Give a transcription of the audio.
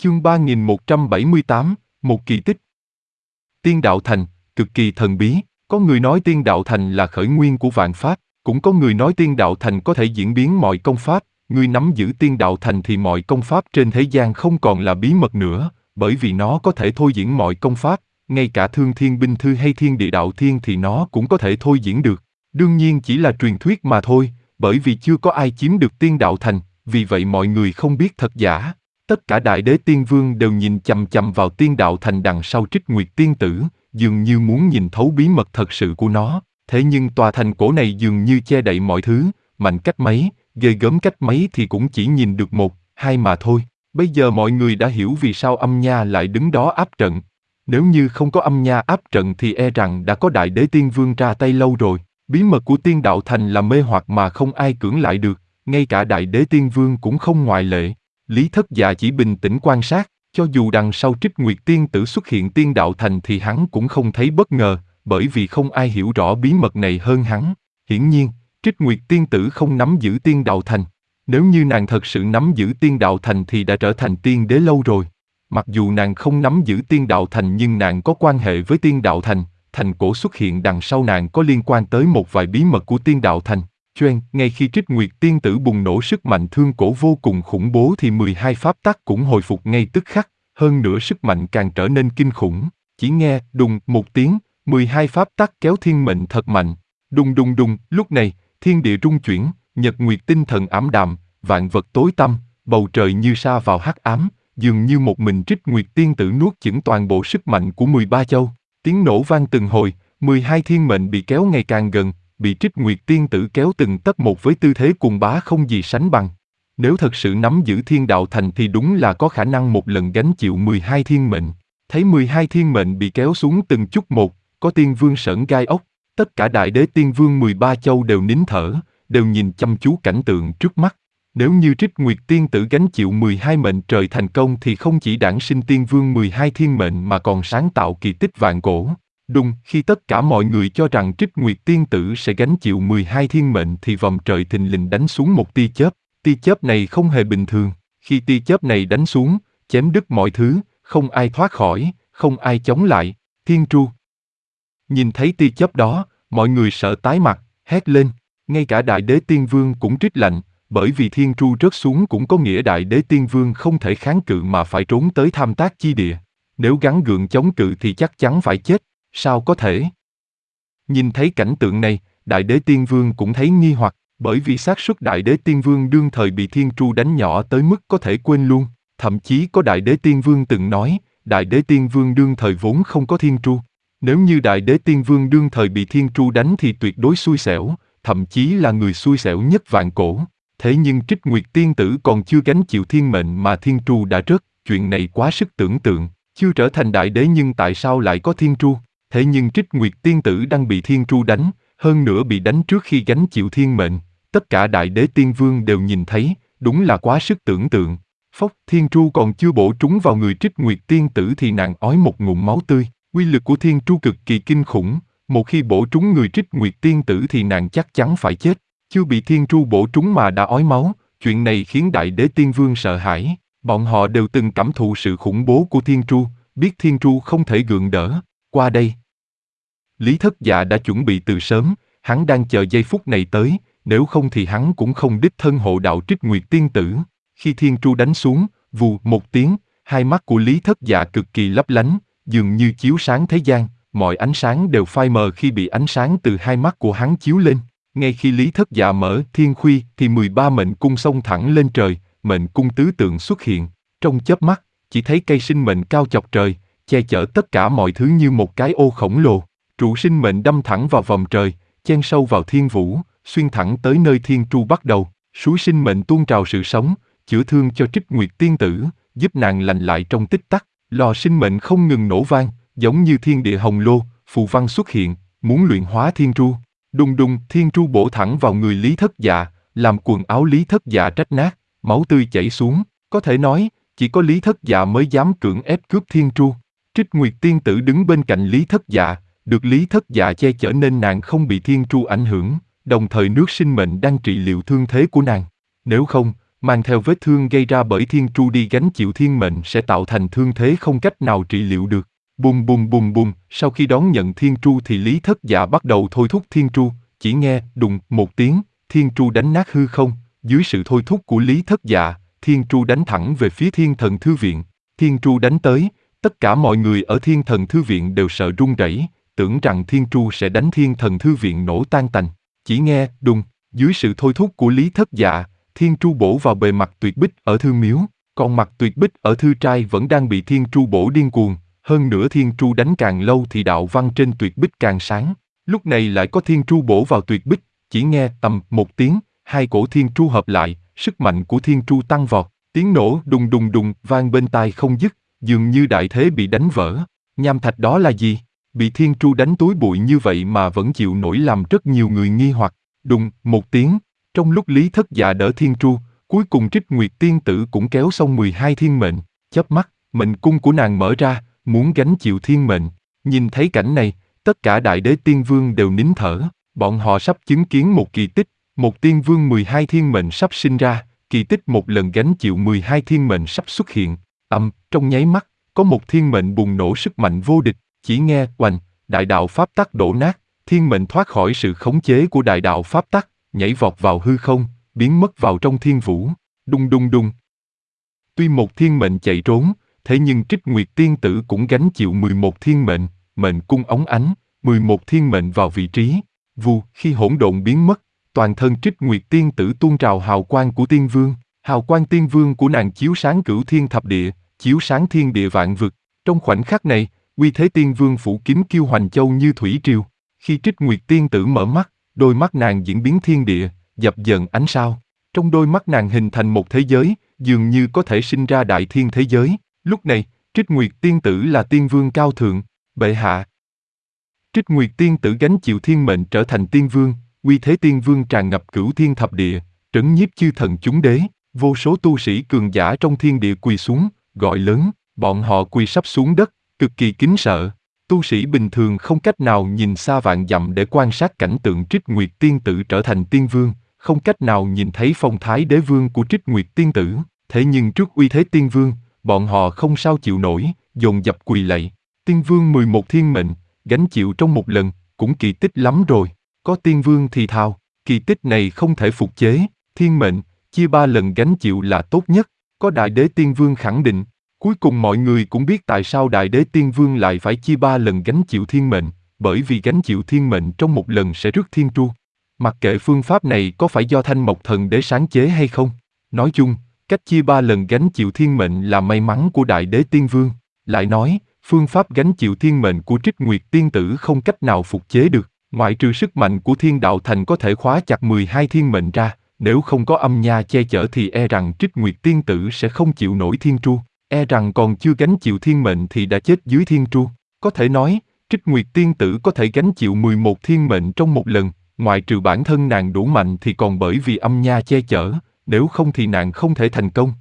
Chương 3178, một kỳ tích. Tiên đạo thành, cực kỳ thần bí, có người nói tiên đạo thành là khởi nguyên của vạn pháp, cũng có người nói tiên đạo thành có thể diễn biến mọi công pháp, người nắm giữ tiên đạo thành thì mọi công pháp trên thế gian không còn là bí mật nữa, bởi vì nó có thể thôi diễn mọi công pháp, ngay cả Thương Thiên Binh Thư hay Thiên Địa Đạo Thiên thì nó cũng có thể thôi diễn được. Đương nhiên chỉ là truyền thuyết mà thôi, bởi vì chưa có ai chiếm được tiên đạo thành, vì vậy mọi người không biết thật giả. Tất cả Đại Đế Tiên Vương đều nhìn chằm chằm vào tiên đạo thành đằng sau Trích Nguyệt Tiên Tử, dường như muốn nhìn thấu bí mật thật sự của nó. Thế nhưng tòa thành cổ này dường như che đậy mọi thứ, mạnh cách mấy, ghê gớm cách mấy thì cũng chỉ nhìn được một, hai mà thôi. Bây giờ mọi người đã hiểu vì sao Âm Nha lại đứng đó áp trận. Nếu như không có Âm Nha áp trận thì e rằng đã có Đại Đế Tiên Vương ra tay lâu rồi. Bí mật của tiên đạo thành là mê hoặc mà không ai cưỡng lại được, ngay cả Đại Đế Tiên Vương cũng không ngoại lệ. Lý Thất Dạ chỉ bình tĩnh quan sát, cho dù đằng sau Trích Nguyệt Tiên Tử xuất hiện tiên đạo thành thì hắn cũng không thấy bất ngờ, bởi vì không ai hiểu rõ bí mật này hơn hắn. Hiển nhiên, Trích Nguyệt Tiên Tử không nắm giữ tiên đạo thành. Nếu như nàng thật sự nắm giữ tiên đạo thành thì đã trở thành tiên đế lâu rồi. Mặc dù nàng không nắm giữ tiên đạo thành nhưng nàng có quan hệ với tiên đạo thành, thành cổ xuất hiện đằng sau nàng có liên quan tới một vài bí mật của tiên đạo thành. Ngay khi Trích Nguyệt Tiên Tử bùng nổ sức mạnh thương cổ vô cùng khủng bố thì 12 pháp tắc cũng hồi phục ngay tức khắc, hơn nữa sức mạnh càng trở nên kinh khủng. Chỉ nghe đùng một tiếng, 12 pháp tắc kéo thiên mệnh thật mạnh. Đùng đùng đùng, lúc này, thiên địa rung chuyển, nhật nguyệt tinh thần ảm đạm, vạn vật tối tăm, bầu trời như sa vào hắc ám, dường như một mình Trích Nguyệt Tiên Tử nuốt chửng toàn bộ sức mạnh của 13 châu. Tiếng nổ vang từng hồi, 12 thiên mệnh bị kéo ngày càng gần, bị Trích Nguyệt Tiên Tử kéo từng tấc một với tư thế cuồng bá không gì sánh bằng. Nếu thật sự nắm giữ thiên đạo thành thì đúng là có khả năng một lần gánh chịu 12 thiên mệnh. Thấy 12 thiên mệnh bị kéo xuống từng chút một, có tiên vương sởn gai ốc, tất cả Đại Đế Tiên Vương 13 châu đều nín thở, đều nhìn chăm chú cảnh tượng trước mắt. Nếu như Trích Nguyệt Tiên Tử gánh chịu 12 mệnh trời thành công thì không chỉ đản sinh tiên vương 12 thiên mệnh mà còn sáng tạo kỳ tích vạn cổ. Đúng, khi tất cả mọi người cho rằng Trích Nguyệt Tiên Tử sẽ gánh chịu 12 thiên mệnh thì vòng trời thình lình đánh xuống một tia chớp. Tia chớp này không hề bình thường, khi tia chớp này đánh xuống, chém đứt mọi thứ, không ai thoát khỏi, không ai chống lại. Thiên tru. Nhìn thấy tia chớp đó, mọi người sợ tái mặt, hét lên, ngay cả Đại Đế Tiên Vương cũng trích lạnh, bởi vì thiên tru rớt xuống cũng có nghĩa Đại Đế Tiên Vương không thể kháng cự mà phải trốn tới Tham Tác Chi Địa. Nếu gắng gượng chống cự thì chắc chắn phải chết. Sao có thể? Nhìn thấy cảnh tượng này, Đại Đế Tiên Vương cũng thấy nghi hoặc, bởi vì xác suất Đại Đế Tiên Vương đương thời bị thiên tru đánh nhỏ tới mức có thể quên luôn. Thậm chí có Đại Đế Tiên Vương từng nói, Đại Đế Tiên Vương đương thời vốn không có thiên tru. Nếu như Đại Đế Tiên Vương đương thời bị thiên tru đánh thì tuyệt đối xui xẻo, thậm chí là người xui xẻo nhất vạn cổ. Thế nhưng Trích Nguyệt Tiên Tử còn chưa gánh chịu thiên mệnh mà thiên tru đã rớt, chuyện này quá sức tưởng tượng. Chưa trở thành Đại Đế nhưng tại sao lại có thiên tru? Thế nhưng Trích Nguyệt Tiên Tử đang bị thiên tru đánh, hơn nữa bị đánh trước khi gánh chịu thiên mệnh. Tất cả Đại Đế Tiên Vương đều nhìn thấy, đúng là quá sức tưởng tượng. Phốc, thiên tru còn chưa bổ trúng vào người Trích Nguyệt Tiên Tử thì nàng ói một ngụm máu tươi. Uy lực của thiên tru cực kỳ kinh khủng, một khi bổ trúng người Trích Nguyệt Tiên Tử thì nàng chắc chắn phải chết. Chưa bị thiên tru bổ trúng mà đã ói máu, chuyện này khiến Đại Đế Tiên Vương sợ hãi. Bọn họ đều từng cảm thụ sự khủng bố của thiên tru, biết thiên tru không thể gượng đỡ. Qua đây, Lý Thất Dạ đã chuẩn bị từ sớm, hắn đang chờ giây phút này tới, nếu không thì hắn cũng không đích thân hộ đạo Trích Nguyệt Tiên Tử. Khi thiên tru đánh xuống, vù một tiếng, hai mắt của Lý Thất Dạ cực kỳ lấp lánh, dường như chiếu sáng thế gian, mọi ánh sáng đều phai mờ khi bị ánh sáng từ hai mắt của hắn chiếu lên. Ngay khi Lý Thất Dạ mở thiên khuy thì 13 mệnh cung xông thẳng lên trời, mệnh cung tứ tượng xuất hiện. Trong chớp mắt, chỉ thấy cây sinh mệnh cao chọc trời, che chở tất cả mọi thứ như một cái ô khổng lồ. Trụ sinh mệnh đâm thẳng vào vòng trời, chen sâu vào thiên vũ, xuyên thẳng tới nơi thiên tru bắt đầu. Suối sinh mệnh tuôn trào sự sống, chữa thương cho Trích Nguyệt Tiên Tử, giúp nàng lành lại trong tích tắc. Lò sinh mệnh không ngừng nổ vang, giống như thiên địa hồng lô, phù văn xuất hiện, muốn luyện hóa thiên tru. Đùng đùng, thiên tru bổ thẳng vào người Lý Thất Dạ, làm quần áo Lý Thất Dạ rách nát, máu tươi chảy xuống. Có thể nói, chỉ có Lý Thất Dạ mới dám cưỡng ép cướp thiên tru. Trích Nguyệt Tiên Tử đứng bên cạnh Lý Thất Dạ, được Lý Thất Dạ che chở nên nàng không bị thiên tru ảnh hưởng, đồng thời nước sinh mệnh đang trị liệu thương thế của nàng. Nếu không, mang theo vết thương gây ra bởi thiên tru đi gánh chịu thiên mệnh sẽ tạo thành thương thế không cách nào trị liệu được. Bùm bùm bùm bùm, sau khi đón nhận thiên tru thì Lý Thất Dạ bắt đầu thôi thúc thiên tru, chỉ nghe đùng một tiếng, thiên tru đánh nát hư không, dưới sự thôi thúc của Lý Thất Dạ, thiên tru đánh thẳng về phía Thiên Thần Thư Viện. Thiên tru đánh tới, tất cả mọi người ở Thiên Thần Thư Viện đều sợ run rẩy, tưởng rằng thiên tru sẽ đánh Thiên Thần Thư Viện nổ tan tành. Chỉ nghe đùng, dưới sự thôi thúc của Lý Thất Dạ, thiên tru bổ vào bề mặt tuyệt bích ở thư miếu, còn mặt tuyệt bích ở thư trai vẫn đang bị thiên tru bổ điên cuồng. Hơn nữa thiên tru đánh càng lâu thì đạo văn trên tuyệt bích càng sáng. Lúc này lại có thiên tru bổ vào tuyệt bích, chỉ nghe tầm một tiếng, hai cổ thiên tru hợp lại, sức mạnh của thiên tru tăng vọt, tiếng nổ đùng đùng đùng vang bên tai không dứt, dường như đại thế bị đánh vỡ. Nham thạch đó là gì? Bị thiên tru đánh túi bụi như vậy mà vẫn chịu nổi, làm rất nhiều người nghi hoặc. Đùng một tiếng, trong lúc Lý Thất Dạ đỡ thiên tru, cuối cùng Trích Nguyệt tiên tử cũng kéo xong 12 thiên mệnh, chớp mắt, mệnh cung của nàng mở ra, muốn gánh chịu thiên mệnh. Nhìn thấy cảnh này, tất cả đại đế tiên vương đều nín thở, bọn họ sắp chứng kiến một kỳ tích, một tiên vương 12 thiên mệnh sắp sinh ra, kỳ tích một lần gánh chịu 12 thiên mệnh sắp xuất hiện. Trong nháy mắt, có một thiên mệnh bùng nổ sức mạnh vô địch, chỉ nghe oành, đại đạo pháp tắc đổ nát, thiên mệnh thoát khỏi sự khống chế của đại đạo pháp tắc, nhảy vọt vào hư không, biến mất vào trong thiên vũ. Đùng đùng đùng. Tuy một thiên mệnh chạy trốn, thế nhưng Trích Nguyệt tiên tử cũng gánh chịu 11 thiên mệnh, mệnh cung óng ánh, 11 thiên mệnh vào vị trí. Vù, khi hỗn độn biến mất, toàn thân Trích Nguyệt tiên tử tuôn trào hào quang của tiên vương. Hào quang tiên vương của nàng chiếu sáng cửu thiên thập địa, chiếu sáng thiên địa vạn vực. Trong khoảnh khắc này, uy thế tiên vương phủ kín Kiêu Hoành Châu như thủy triều. Khi Trích Nguyệt tiên tử mở mắt, đôi mắt nàng diễn biến thiên địa, dập dờn ánh sao. Trong đôi mắt nàng hình thành một thế giới, dường như có thể sinh ra đại thiên thế giới. Lúc này, Trích Nguyệt tiên tử là tiên vương cao thượng, bệ hạ. Trích Nguyệt tiên tử gánh chịu thiên mệnh trở thành tiên vương, uy thế tiên vương tràn ngập cửu thiên thập địa, trấn nhiếp chư thần chúng đế. Vô số tu sĩ cường giả trong thiên địa quỳ xuống, gọi lớn, bọn họ quỳ sắp xuống đất, cực kỳ kính sợ. Tu sĩ bình thường không cách nào nhìn xa vạn dặm để quan sát cảnh tượng Trích Nguyệt tiên tử trở thành tiên vương, không cách nào nhìn thấy phong thái đế vương của Trích Nguyệt tiên tử. Thế nhưng trước uy thế tiên vương, bọn họ không sao chịu nổi, dồn dập quỳ lạy. Tiên vương 11 thiên mệnh, gánh chịu trong một lần, cũng kỳ tích lắm rồi. Có tiên vương thì thào, kỳ tích này không thể phục chế, thiên mệnh, chia 3 lần gánh chịu là tốt nhất. Có đại đế tiên vương khẳng định. Cuối cùng mọi người cũng biết tại sao đại đế tiên vương lại phải chia 3 lần gánh chịu thiên mệnh, bởi vì gánh chịu thiên mệnh trong một lần sẽ rước thiên tru. Mặc kệ phương pháp này có phải do Thanh Mộc Thần Đế sáng chế hay không. Nói chung, cách chia 3 lần gánh chịu thiên mệnh là may mắn của đại đế tiên vương. Lại nói, phương pháp gánh chịu thiên mệnh của Trích Nguyệt tiên tử không cách nào phục chế được, ngoại trừ sức mạnh của Thiên Đạo Thành có thể khóa chặt 12 thiên mệnh ra, nếu không có âm nha che chở thì e rằng Trích Nguyệt tiên tử sẽ không chịu nổi thiên tru, e rằng còn chưa gánh chịu thiên mệnh thì đã chết dưới thiên tru. Có thể nói, Trích Nguyệt tiên tử có thể gánh chịu 11 thiên mệnh trong một lần, ngoại trừ bản thân nàng đủ mạnh thì còn bởi vì âm nha che chở, nếu không thì nàng không thể thành công.